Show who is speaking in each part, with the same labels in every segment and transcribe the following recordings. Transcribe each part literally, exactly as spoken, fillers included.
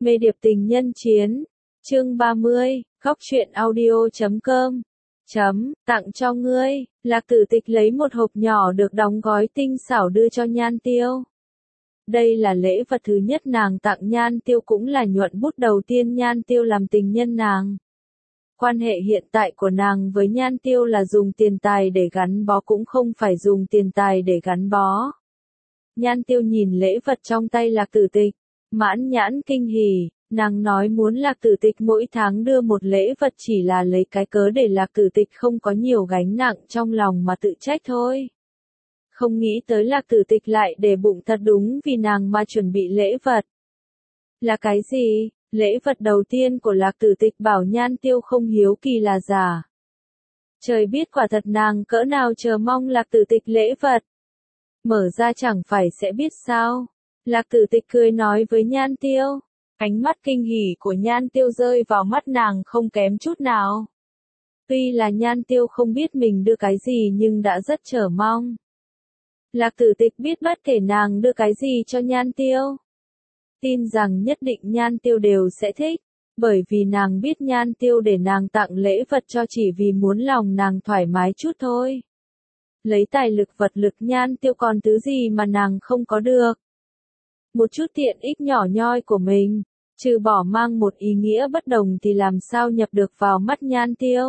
Speaker 1: Mê điệp tình nhân chiến. Chương ba mươi, góc truyện audio chấm com. Chấm, tặng cho ngươi. Lạc Tử Tịch lấy một hộp nhỏ được đóng gói tinh xảo đưa cho Nhan Tiêu. Đây là lễ vật thứ nhất nàng tặng Nhan Tiêu, cũng là nhuận bút đầu tiên Nhan Tiêu làm tình nhân nàng. Quan hệ hiện tại của nàng với Nhan Tiêu là dùng tiền tài để gắn bó, cũng không phải dùng tiền tài để gắn bó. Nhan Tiêu nhìn lễ vật trong tay Lạc Tử Tịch, mãn nhãn kinh hỉ, nàng nói muốn Lạc Tử Tịch mỗi tháng đưa một lễ vật chỉ là lấy cái cớ để Lạc Tử Tịch không có nhiều gánh nặng trong lòng mà tự trách thôi. Không nghĩ tới Lạc Tử Tịch lại để bụng thật đúng vì nàng mà chuẩn bị lễ vật. Là cái gì? Lễ vật đầu tiên của Lạc Tử Tịch bảo Nhan Tiêu không hiếu kỳ là giả. Trời biết quả thật nàng cỡ nào chờ mong Lạc Tử Tịch lễ vật. Mở ra chẳng phải sẽ biết sao. Lạc Tử Tịch cười nói với Nhan Tiêu. Ánh mắt kinh hỉ của Nhan Tiêu rơi vào mắt nàng không kém chút nào. Tuy là Nhan Tiêu không biết mình đưa cái gì nhưng đã rất chờ mong. Lạc Tử Tịch biết bất kể nàng đưa cái gì cho Nhan Tiêu, tin rằng nhất định Nhan Tiêu đều sẽ thích, bởi vì nàng biết Nhan Tiêu để nàng tặng lễ vật cho chỉ vì muốn lòng nàng thoải mái chút thôi. Lấy tài lực vật lực Nhan Tiêu còn thứ gì mà nàng không có được. Một chút tiện ích nhỏ nhoi của mình, trừ bỏ mang một ý nghĩa bất đồng thì làm sao nhập được vào mắt Nhan Tiêu.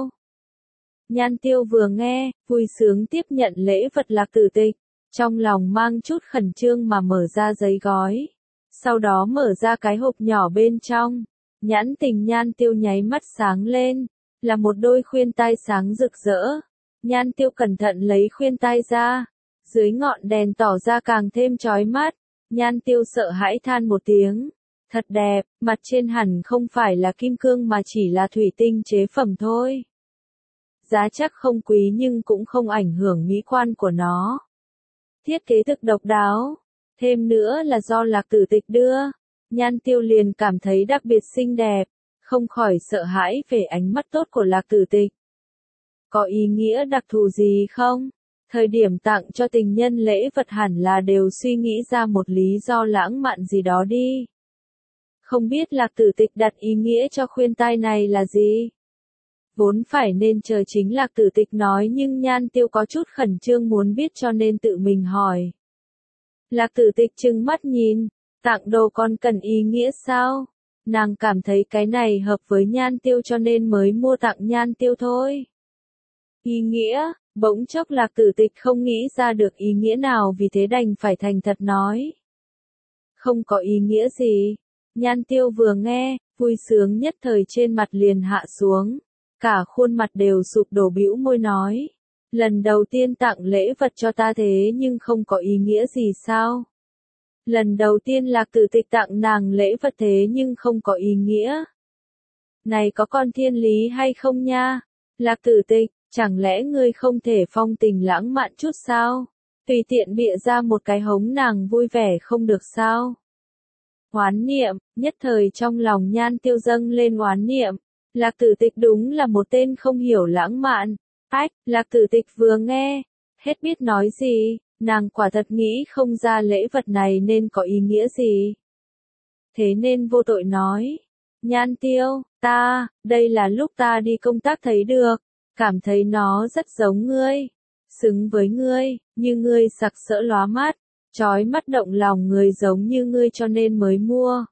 Speaker 1: Nhan Tiêu vừa nghe, vui sướng tiếp nhận lễ vật Lạc Tử Tịch, trong lòng mang chút khẩn trương mà mở ra giấy gói. Sau đó mở ra cái hộp nhỏ bên trong, nhãn tình Nhan Tiêu nháy mắt sáng lên, là một đôi khuyên tai sáng rực rỡ. Nhan Tiêu cẩn thận lấy khuyên tai ra, dưới ngọn đèn tỏ ra càng thêm chói mắt. Nhan Tiêu sợ hãi than một tiếng, thật đẹp, mặt trên hẳn không phải là kim cương mà chỉ là thủy tinh chế phẩm thôi. Giá chắc không quý nhưng cũng không ảnh hưởng mỹ quan của nó. Thiết kế thực độc đáo, thêm nữa là do Lạc Tử Tịch đưa, Nhan Tiêu liền cảm thấy đặc biệt xinh đẹp, không khỏi sợ hãi về ánh mắt tốt của Lạc Tử Tịch. Có ý nghĩa đặc thù gì không? Thời điểm tặng cho tình nhân lễ vật hẳn là đều suy nghĩ ra một lý do lãng mạn gì đó đi. Không biết Lạc Tử Tịch đặt ý nghĩa cho khuyên tai này là gì? Vốn phải nên chờ chính Lạc Tử Tịch nói nhưng Nhan Tiêu có chút khẩn trương muốn biết cho nên tự mình hỏi. Lạc Tử Tịch trừng mắt nhìn, tặng đồ còn cần ý nghĩa sao? Nàng cảm thấy cái này hợp với Nhan Tiêu cho nên mới mua tặng Nhan Tiêu thôi. Ý nghĩa, bỗng chốc Lạc Tử Tịch không nghĩ ra được ý nghĩa nào vì thế đành phải thành thật nói. Không có ý nghĩa gì. Nhan Tiêu vừa nghe, vui sướng nhất thời trên mặt liền hạ xuống. Cả khuôn mặt đều sụp đổ bĩu môi nói. Lần đầu tiên tặng lễ vật cho ta thế nhưng không có ý nghĩa gì sao? Lần đầu tiên Lạc Tử Tịch tặng nàng lễ vật thế nhưng không có ý nghĩa. Này có con thiên lý hay không nha? Lạc Tử Tịch, chẳng lẽ ngươi không thể phong tình lãng mạn chút sao? Tùy tiện bịa ra một cái hống nàng vui vẻ không được sao? Oán niệm, nhất thời trong lòng Nhan Tiêu dâng lên oán niệm. Lạc Tử Tịch đúng là một tên không hiểu lãng mạn. Ách, Lạc Tử Tịch vừa nghe, hết biết nói gì, nàng quả thật nghĩ không ra lễ vật này nên có ý nghĩa gì. Thế nên vô tội nói, Nhan Tiêu, ta, đây là lúc ta đi công tác thấy được, cảm thấy nó rất giống ngươi, xứng với ngươi, như ngươi sặc sỡ lóa mắt, chói mắt động lòng người giống như ngươi cho nên mới mua.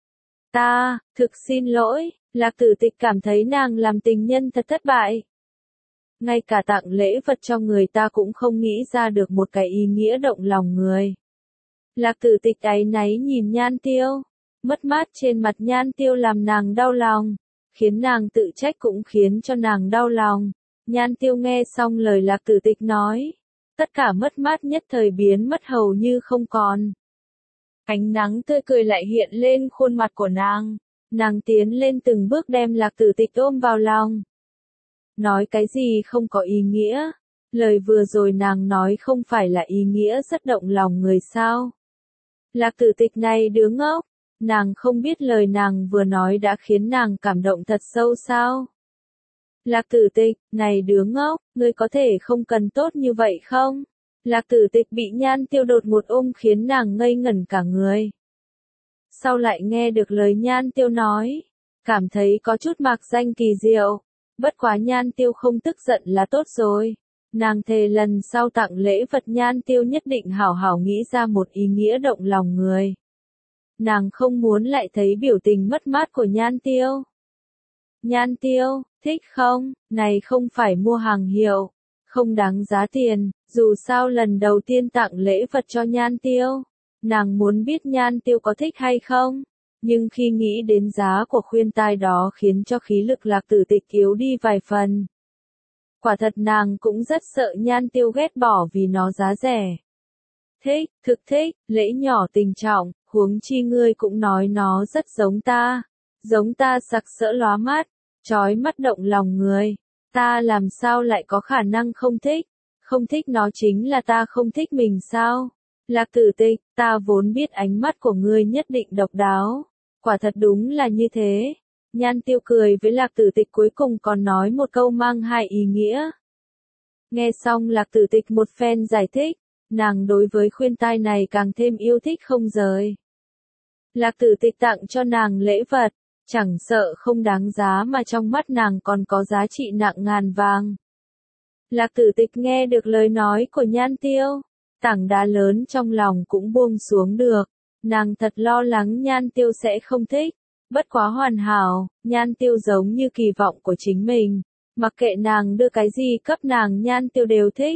Speaker 1: Ta, thực xin lỗi. Lạc Tử Tịch cảm thấy nàng làm tình nhân thật thất bại. Ngay cả tặng lễ vật cho người ta cũng không nghĩ ra được một cái ý nghĩa động lòng người. Lạc Tử Tịch áy náy nhìn Nhan Tiêu, mất mát trên mặt Nhan Tiêu làm nàng đau lòng, khiến nàng tự trách cũng khiến cho nàng đau lòng. Nhan Tiêu nghe xong lời Lạc Tử Tịch nói, tất cả mất mát nhất thời biến mất hầu như không còn. Ánh nắng tươi cười lại hiện lên khuôn mặt của nàng. Nàng tiến lên từng bước đem Lạc Tử Tịch ôm vào lòng. Nói cái gì không có ý nghĩa? Lời vừa rồi nàng nói không phải là ý nghĩa rất động lòng người sao? Lạc Tử Tịch này đứa ngốc, nàng không biết lời nàng vừa nói đã khiến nàng cảm động thật sâu sao? Lạc Tử Tịch, này đứa ngốc, ngươi có thể không cần tốt như vậy không? Lạc Tử Tịch bị Nhan Tiêu đột một ôm khiến nàng ngây ngẩn cả người. sau lại nghe được lời Nhan Tiêu nói, cảm thấy có chút mạc danh kỳ diệu. Bất quá Nhan Tiêu không tức giận là tốt rồi. Nàng thề lần sau tặng lễ vật Nhan Tiêu nhất định hảo hảo nghĩ ra một ý nghĩa động lòng người. Nàng không muốn lại thấy biểu tình mất mát của Nhan Tiêu. Nhan Tiêu, thích không? Này không phải mua hàng hiệu, không đáng giá tiền, dù sao lần đầu tiên tặng lễ vật cho Nhan Tiêu. Nàng muốn biết Nhan Tiêu có thích hay không, nhưng khi nghĩ đến giá của khuyên tai đó khiến cho khí lực Lạc Tử Tịch yếu đi vài phần. Quả thật nàng cũng rất sợ Nhan Tiêu ghét bỏ vì nó giá rẻ. Thích, thực thích, lễ nhỏ tình trọng, huống chi ngươi cũng nói nó rất giống ta. Giống ta sặc sỡ lóa mắt, chói mắt động lòng người. Ta làm sao lại có khả năng không thích? Không thích nó chính là ta không thích mình sao? Lạc Tử Tịch, ta vốn biết ánh mắt của ngươi nhất định độc đáo. Quả thật đúng là như thế. Nhan Tiêu cười với Lạc Tử Tịch cuối cùng còn nói một câu mang hai ý nghĩa. Nghe xong Lạc Tử Tịch một phen giải thích, nàng đối với khuyên tai này càng thêm yêu thích không rời. Lạc Tử Tịch tặng cho nàng lễ vật, chẳng sợ không đáng giá mà trong mắt nàng còn có giá trị nặng ngàn vàng. Lạc Tử Tịch nghe được lời nói của Nhan Tiêu, tảng đá lớn trong lòng cũng buông xuống được. Nàng thật lo lắng Nhan Tiêu sẽ không thích. Bất quá hoàn hảo, Nhan Tiêu giống như kỳ vọng của chính mình. Mặc kệ nàng đưa cái gì cấp nàng Nhan Tiêu đều thích.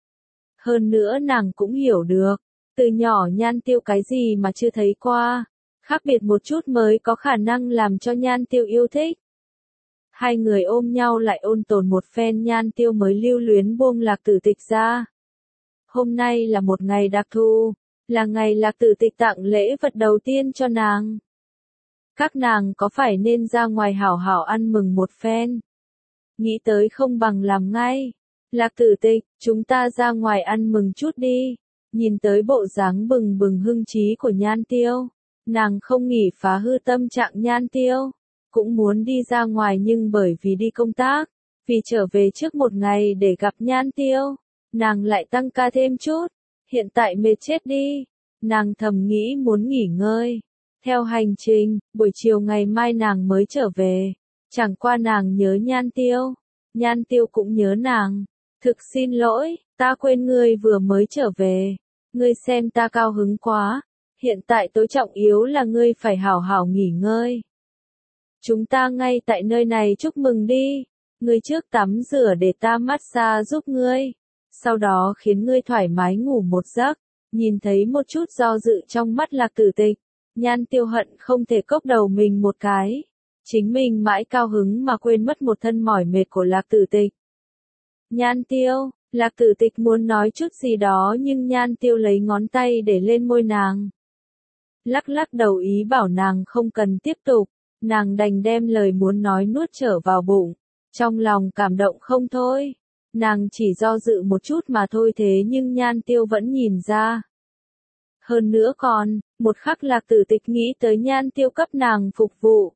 Speaker 1: Hơn nữa nàng cũng hiểu được, từ nhỏ Nhan Tiêu cái gì mà chưa thấy qua, khác biệt một chút mới có khả năng làm cho Nhan Tiêu yêu thích. Hai người ôm nhau lại ôn tồn một phen Nhan Tiêu mới lưu luyến buông Lạc Tử Tịch ra. Hôm nay là một ngày đặc thù, là ngày Lạc Tử Tịch tặng lễ vật đầu tiên cho nàng. Các nàng có phải nên ra ngoài hảo hảo ăn mừng một phen? Nghĩ tới không bằng làm ngay. Lạc Tử Tịch, chúng ta ra ngoài ăn mừng chút đi. Nhìn tới bộ dáng bừng bừng hưng trí của Nhan Tiêu, nàng không nghỉ phá hư tâm trạng Nhan Tiêu. Cũng muốn đi ra ngoài nhưng bởi vì đi công tác, vì trở về trước một ngày để gặp Nhan Tiêu, nàng lại tăng ca thêm chút. Hiện tại mệt chết đi. Nàng thầm nghĩ muốn nghỉ ngơi. Theo hành trình, buổi chiều ngày mai nàng mới trở về. Chẳng qua nàng nhớ Nhan Tiêu. Nhan Tiêu cũng nhớ nàng. Thực xin lỗi, ta quên ngươi vừa mới trở về. Ngươi xem ta cao hứng quá. Hiện tại tối trọng yếu là ngươi phải hảo hảo nghỉ ngơi. Chúng ta ngay tại nơi này chúc mừng đi. Ngươi trước tắm rửa để ta massage giúp ngươi. Sau đó khiến ngươi thoải mái ngủ một giấc. Nhìn thấy một chút do dự trong mắt Lạc Tử Tịch, Nhan Tiêu hận không thể cốc đầu mình một cái. Chính mình mãi cao hứng mà quên mất một thân mỏi mệt của Lạc Tử Tịch. Nhan Tiêu, Lạc Tử Tịch muốn nói chút gì đó nhưng Nhan Tiêu lấy ngón tay để lên môi nàng. Lắc lắc đầu ý bảo nàng không cần tiếp tục, nàng đành đem lời muốn nói nuốt trở vào bụng. Trong lòng cảm động không thôi. Nàng chỉ do dự một chút mà thôi thế nhưng Nhan Tiêu vẫn nhìn ra. Hơn nữa còn, một khắc Lạc Tử Tịch nghĩ tới Nhan Tiêu cấp nàng phục vụ.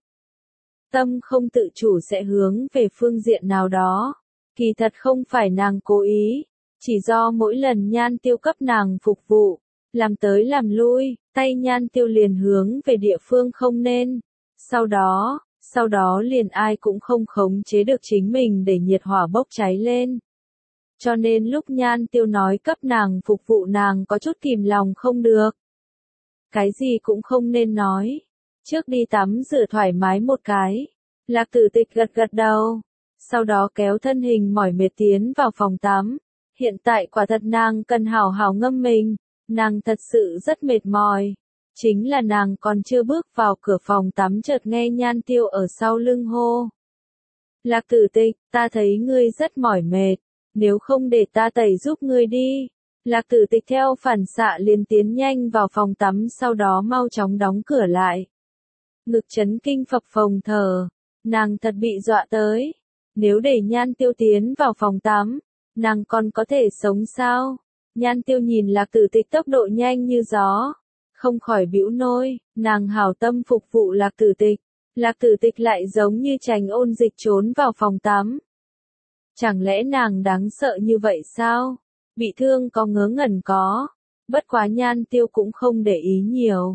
Speaker 1: Tâm không tự chủ sẽ hướng về phương diện nào đó. Kỳ thật không phải nàng cố ý, chỉ do mỗi lần Nhan Tiêu cấp nàng phục vụ, làm tới làm lui, tay Nhan Tiêu liền hướng về địa phương không nên. Sau đó, sau đó liền ai cũng không khống chế được chính mình để nhiệt hỏa bốc cháy lên. Cho nên lúc Nhan Tiêu nói cấp nàng phục vụ nàng có chút kìm lòng không được. Cái gì cũng không nên nói. Trước đi tắm rửa thoải mái một cái. Lạc Tử Tịch gật gật đầu. Sau đó kéo thân hình mỏi mệt tiến vào phòng tắm. Hiện tại quả thật nàng cần hảo hảo ngâm mình. Nàng thật sự rất mệt mỏi. Chính là nàng còn chưa bước vào cửa phòng tắm chợt nghe Nhan Tiêu ở sau lưng hô. Lạc Tử Tịch, ta thấy ngươi rất mỏi mệt. Nếu không để ta tẩy giúp ngươi đi. Lạc Tử Tịch theo phản xạ liền tiến nhanh vào phòng tắm sau đó mau chóng đóng cửa lại. Ngực chấn kinh phập phồng thở. Nàng thật bị dọa tới. Nếu để Nhan Tiêu tiến vào phòng tắm, nàng còn có thể sống sao? Nhan Tiêu nhìn Lạc Tử Tịch tốc độ nhanh như gió. Không khỏi bĩu môi, nàng hảo tâm phục vụ Lạc Tử Tịch. Lạc Tử Tịch lại giống như trành ôn dịch trốn vào phòng tắm. Chẳng lẽ nàng đáng sợ như vậy sao? Bị thương có ngớ ngẩn có. Bất quá Nhan Tiêu cũng không để ý nhiều.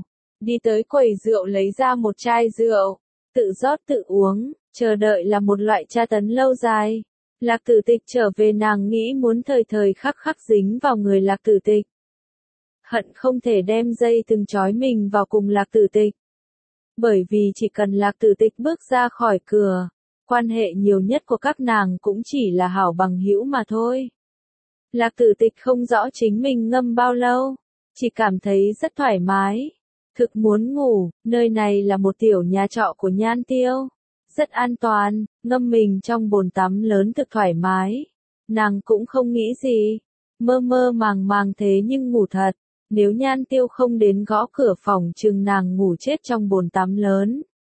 Speaker 1: đi tới quầy rượu lấy ra một chai rượu, tự rót tự uống, chờ đợi là một loại tra tấn lâu dài. Lạc Tử Tịch trở về nàng nghĩ muốn thời thời khắc khắc dính vào người Lạc Tử Tịch. Hận không thể đem dây từng trói mình vào cùng Lạc Tử Tịch. Bởi vì chỉ cần Lạc Tử Tịch bước ra khỏi cửa, quan hệ nhiều nhất của các nàng cũng chỉ là hảo bằng hữu mà thôi. Lạc Tử Tịch không rõ chính mình ngâm bao lâu, chỉ cảm thấy rất thoải mái. Thực muốn ngủ, nơi này là một tiểu nhà trọ của Nhan Tiêu. Rất an toàn, ngâm mình trong bồn tắm lớn thực thoải mái. Nàng cũng không nghĩ gì, mơ mơ màng màng thế nhưng ngủ thật. Nếu Nhan Tiêu không đến gõ cửa phòng chừng nàng ngủ chết trong bồn tắm lớn.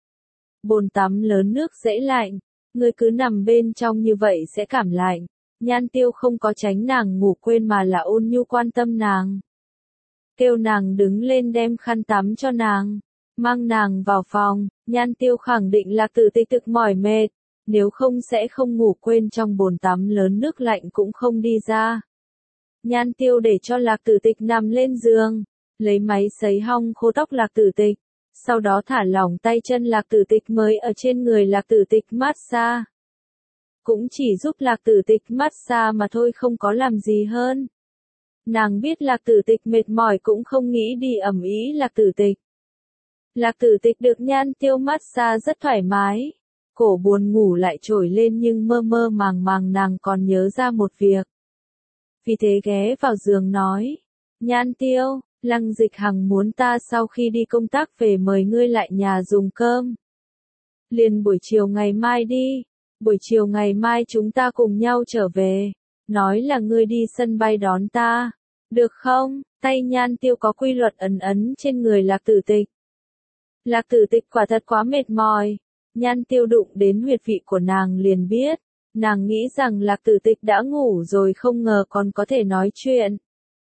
Speaker 1: Bồn tắm lớn nước dễ lạnh, người cứ nằm bên trong như vậy sẽ cảm lạnh. Nhan Tiêu không có tránh nàng ngủ quên mà là ôn nhu quan tâm nàng. Kêu nàng đứng lên đem khăn tắm cho nàng, mang nàng vào phòng. Nhan Tiêu khẳng định Lạc Tử Tịch thực mỏi mệt, nếu không sẽ không ngủ quên trong bồn tắm lớn nước lạnh cũng không đi ra. Nhan Tiêu để cho Lạc Tử Tịch nằm lên giường, lấy máy sấy hong khô tóc Lạc Tử Tịch, sau đó thả lỏng tay chân Lạc Tử Tịch mới ở trên người Lạc Tử Tịch massage. Cũng chỉ giúp Lạc Tử Tịch massage mà thôi, không có làm gì hơn. Nàng biết Lạc Tử Tịch mệt mỏi cũng không nghĩ đi ầm ĩ Lạc Tử Tịch. Lạc Tử Tịch được Nhan Tiêu massage rất thoải mái, cổ buồn ngủ lại trồi lên nhưng mơ mơ màng màng nàng còn nhớ ra một việc. Vì thế ghé vào giường nói, Nhan Tiêu, Lăng Dịch Hằng muốn ta sau khi đi công tác về mời ngươi lại nhà dùng cơm. Liền buổi chiều ngày mai đi, buổi chiều ngày mai chúng ta cùng nhau trở về, nói là ngươi đi sân bay đón ta, được không? Tay Nhan Tiêu có quy luật ấn ấn trên người Lạc Tử Tịch. Lạc Tử Tịch quả thật quá mệt mỏi, Nhan Tiêu đụng đến huyệt vị của nàng liền biết, nàng nghĩ rằng Lạc Tử Tịch đã ngủ rồi không ngờ còn có thể nói chuyện.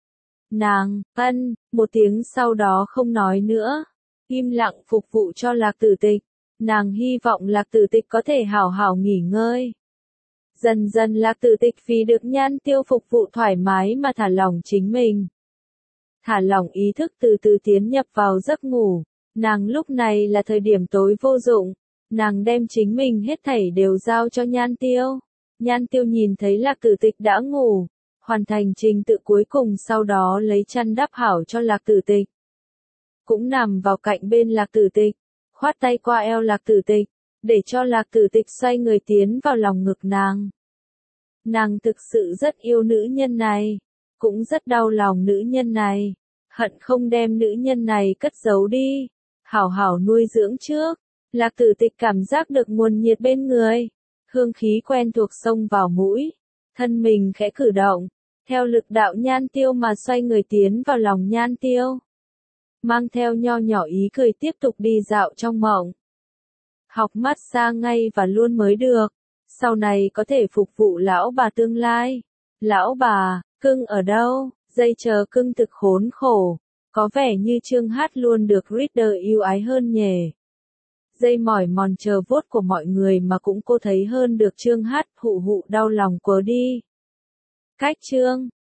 Speaker 1: Nàng, ân, một tiếng sau đó không nói nữa, im lặng phục vụ cho Lạc Tử Tịch, nàng hy vọng Lạc Tử Tịch có thể hảo hảo nghỉ ngơi. Dần dần Lạc Tử Tịch vì được Nhan Tiêu phục vụ thoải mái mà thả lỏng chính mình. Thả lỏng ý thức từ từ tiến nhập vào giấc ngủ, nàng lúc này là thời điểm tối vô dụng, nàng đem chính mình hết thảy đều giao cho Nhan Tiêu. Nhan Tiêu nhìn thấy Lạc Tử Tịch đã ngủ, hoàn thành trình tự cuối cùng sau đó lấy chăn đắp hảo cho Lạc Tử Tịch. Cũng nằm vào cạnh bên Lạc Tử Tịch, khoát tay qua eo Lạc Tử Tịch, để cho Lạc Tử Tịch xoay người tiến vào lòng ngực nàng. Nàng thực sự rất yêu nữ nhân này, cũng rất đau lòng nữ nhân này, hận không đem nữ nhân này cất giấu đi, hảo hảo nuôi dưỡng trước. Lạc Tử Tịch cảm giác được nguồn nhiệt bên người, hương khí quen thuộc xông vào mũi, thân mình khẽ cử động, theo lực đạo Nhan Tiêu mà xoay người tiến vào lòng Nhan Tiêu. Mang theo nho nhỏ ý cười tiếp tục đi dạo trong mộng. Học massage ngay và luôn mới được, sau này có thể phục vụ lão bà tương lai. Lão bà, cưng ở đâu? Dây chờ cưng thực khốn khổ, có vẻ như Trương Hát luôn được Reader yêu ái hơn nhỉ. Dây mỏi mòn chờ vuốt của mọi người mà cũng cô thấy hơn được Trương Hát, hụ hụ đau lòng quá đi. Cách Trương